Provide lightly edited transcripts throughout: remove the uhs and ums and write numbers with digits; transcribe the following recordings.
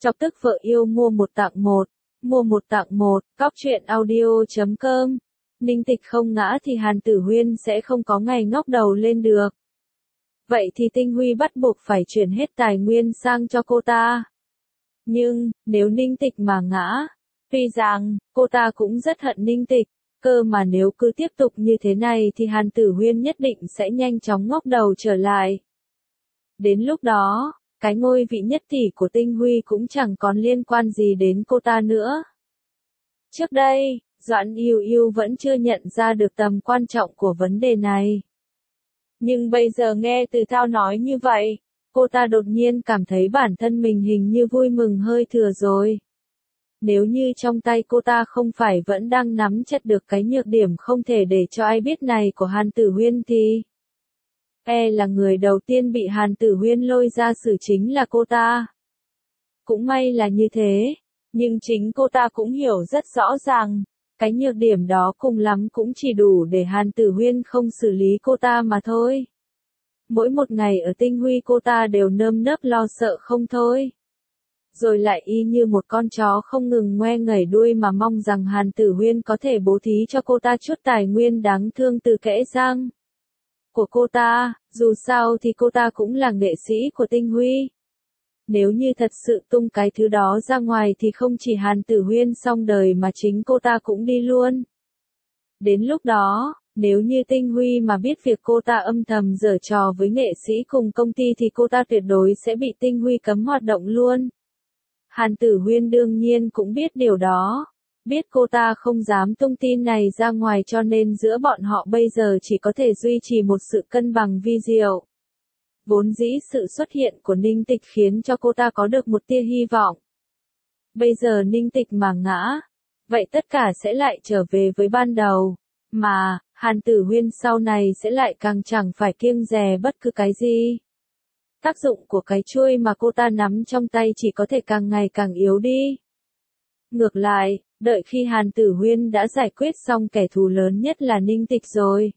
Chọc tức vợ yêu mua một tặng một. Mua một tặng một, cóc truyện audio.com. Ninh Tịch không ngã thì Hàn Tử Huyên sẽ không có ngày ngóc đầu lên được. Vậy thì Tinh Huy bắt buộc phải chuyển hết tài nguyên sang cho cô ta. Nhưng, nếu Ninh Tịch mà ngã, tuy rằng, cô ta cũng rất hận Ninh Tịch, cơ mà nếu cứ tiếp tục như thế này thì Hàn Tử Huyên nhất định sẽ nhanh chóng ngóc đầu trở lại. Đến lúc đó, cái ngôi vị nhất tỷ của Tinh Huy cũng chẳng còn liên quan gì đến cô ta nữa. Trước đây, Doãn Yêu Yêu vẫn chưa nhận ra được tầm quan trọng của vấn đề này. Nhưng bây giờ nghe Từ Thao nói như vậy, cô ta đột nhiên cảm thấy bản thân mình hình như vui mừng hơi thừa rồi. Nếu như trong tay cô ta không phải vẫn đang nắm chặt được cái nhược điểm không thể để cho ai biết này của Hàn Tử Huyên thì là người đầu tiên bị Hàn Tử Huyên lôi ra xử chính là cô ta. Cũng may là như thế, nhưng chính cô ta cũng hiểu rất rõ ràng, cái nhược điểm đó cùng lắm cũng chỉ đủ để Hàn Tử Huyên không xử lý cô ta mà thôi. Mỗi một ngày ở Tinh Huy cô ta đều nơm nớp lo sợ không thôi. Rồi lại y như một con chó không ngừng ngoe ngẩy đuôi mà mong rằng Hàn Tử Huyên có thể bố thí cho cô ta chút tài nguyên đáng thương từ kẽ răng của cô ta, dù sao thì cô ta cũng là nghệ sĩ của Tinh Huy. Nếu như thật sự tung cái thứ đó ra ngoài thì không chỉ Hàn Tử Huyên xong đời mà chính cô ta cũng đi luôn. Đến lúc đó, nếu như Tinh Huy mà biết việc cô ta âm thầm giở trò với nghệ sĩ cùng công ty thì cô ta tuyệt đối sẽ bị Tinh Huy cấm hoạt động luôn. Hàn Tử Huyên đương nhiên cũng biết điều đó. Biết cô ta không dám tung tin này ra ngoài cho nên giữa bọn họ bây giờ chỉ có thể duy trì một sự cân bằng vi diệu. Vốn dĩ sự xuất hiện của Ninh Tịch khiến cho cô ta có được một tia hy vọng. Bây giờ Ninh Tịch mà ngã, vậy tất cả sẽ lại trở về với ban đầu. Mà, Hàn Tử Huyên sau này sẽ lại càng chẳng phải kiêng dè bất cứ cái gì. Tác dụng của cái chuôi mà cô ta nắm trong tay chỉ có thể càng ngày càng yếu đi. Ngược lại, đợi khi Hàn Tử Huyên đã giải quyết xong kẻ thù lớn nhất là Ninh Tịch rồi.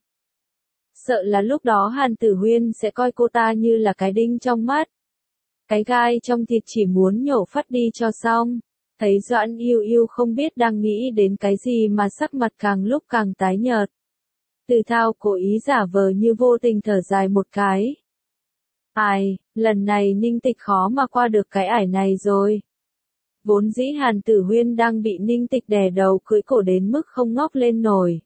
Sợ là lúc đó Hàn Tử Huyên sẽ coi cô ta như là cái đinh trong mắt. Cái gai trong thịt chỉ muốn nhổ phát đi cho xong. Thấy Doãn Yêu Yêu không biết đang nghĩ đến cái gì mà sắc mặt càng lúc càng tái nhợt. Từ Thao cố ý giả vờ như vô tình thở dài một cái. Lần này Ninh Tịch khó mà qua được cái ải này rồi. Vốn dĩ Hàn Tử Huyên đang bị Ninh Tịch đè đầu cưỡi cổ đến mức không ngóc lên nổi.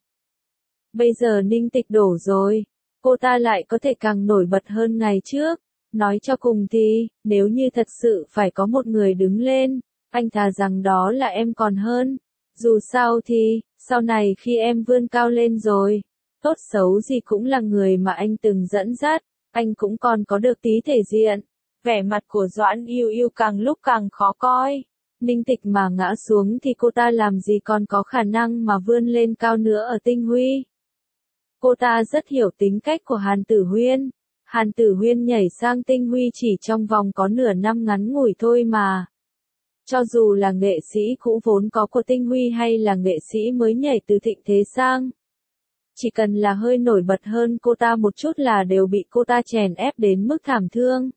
Bây giờ Ninh Tịch đổ rồi, cô ta lại có thể càng nổi bật hơn ngày trước. Nói cho cùng thì, nếu như thật sự phải có một người đứng lên, anh thà rằng đó là em còn hơn. Dù sao thì, sau này khi em vươn cao lên rồi, tốt xấu gì cũng là người mà anh từng dẫn dắt, anh cũng còn có được tí thể diện. Vẻ mặt của Doãn Yêu Yêu càng lúc càng khó coi. Ninh Tịch mà ngã xuống thì cô ta làm gì còn có khả năng mà vươn lên cao nữa ở Tinh Huy. Cô ta rất hiểu tính cách của Hàn Tử Huyên. Hàn Tử Huyên nhảy sang Tinh Huy chỉ trong vòng có nửa năm ngắn ngủi thôi mà. Cho dù là nghệ sĩ cũ vốn có của Tinh Huy hay là nghệ sĩ mới nhảy từ Thịnh Thế sang, chỉ cần là hơi nổi bật hơn cô ta một chút là đều bị cô ta chèn ép đến mức thảm thương.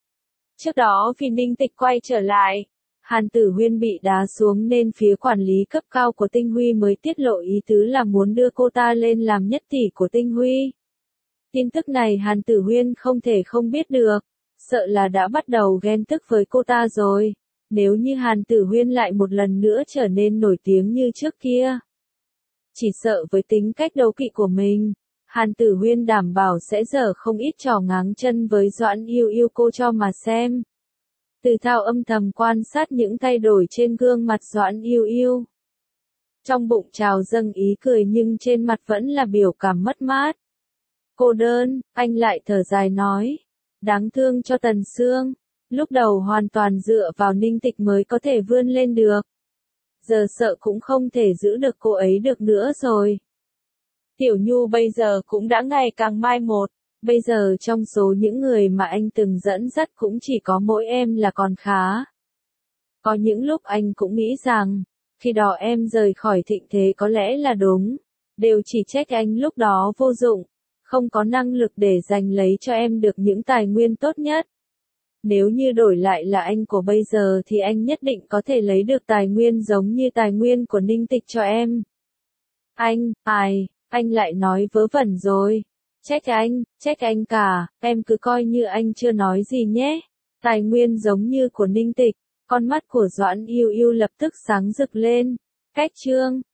Trước đó vì Ninh Tịch quay trở lại, Hàn Tử Huyên bị đá xuống nên phía quản lý cấp cao của Tinh Huy mới tiết lộ ý tứ là muốn đưa cô ta lên làm nhất tỷ của Tinh Huy. Tin tức này Hàn Tử Huyên không thể không biết được, sợ là đã bắt đầu ghen tức với cô ta rồi. Nếu như Hàn Tử Huyên lại một lần nữa trở nên nổi tiếng như trước kia, chỉ sợ với tính cách đố kỵ của mình, Hàn Tử Huyên đảm bảo sẽ dở không ít trò ngáng chân với Doãn Yêu Yêu cô cho mà xem. Từ Thao âm thầm quan sát những thay đổi trên gương mặt Doãn Yêu Yêu. Trong bụng trào dâng ý cười nhưng trên mặt vẫn là biểu cảm mất mát. Cô đơn, anh lại thở dài nói. Đáng thương cho Tần Sương. Lúc đầu hoàn toàn dựa vào Ninh Tịch mới có thể vươn lên được. Giờ sợ cũng không thể giữ được cô ấy được nữa rồi. Tiểu Nhu bây giờ cũng đã ngày càng mai một. Bây giờ trong số những người mà anh từng dẫn dắt cũng chỉ có mỗi em là còn khá. Có những lúc anh cũng nghĩ rằng, khi đó em rời khỏi Thịnh Thế có lẽ là đúng. Đều chỉ trách anh lúc đó vô dụng, không có năng lực để giành lấy cho em được những tài nguyên tốt nhất. Nếu như đổi lại là anh của bây giờ thì anh nhất định có thể lấy được tài nguyên giống như tài nguyên của Ninh Tịch cho em. Anh lại nói vớ vẩn rồi. Trách anh cả, em cứ coi như anh chưa nói gì nhé. Tài nguyên giống như của Ninh Tịch, con mắt của Doãn Yêu Yêu lập tức sáng rực lên. Cách chương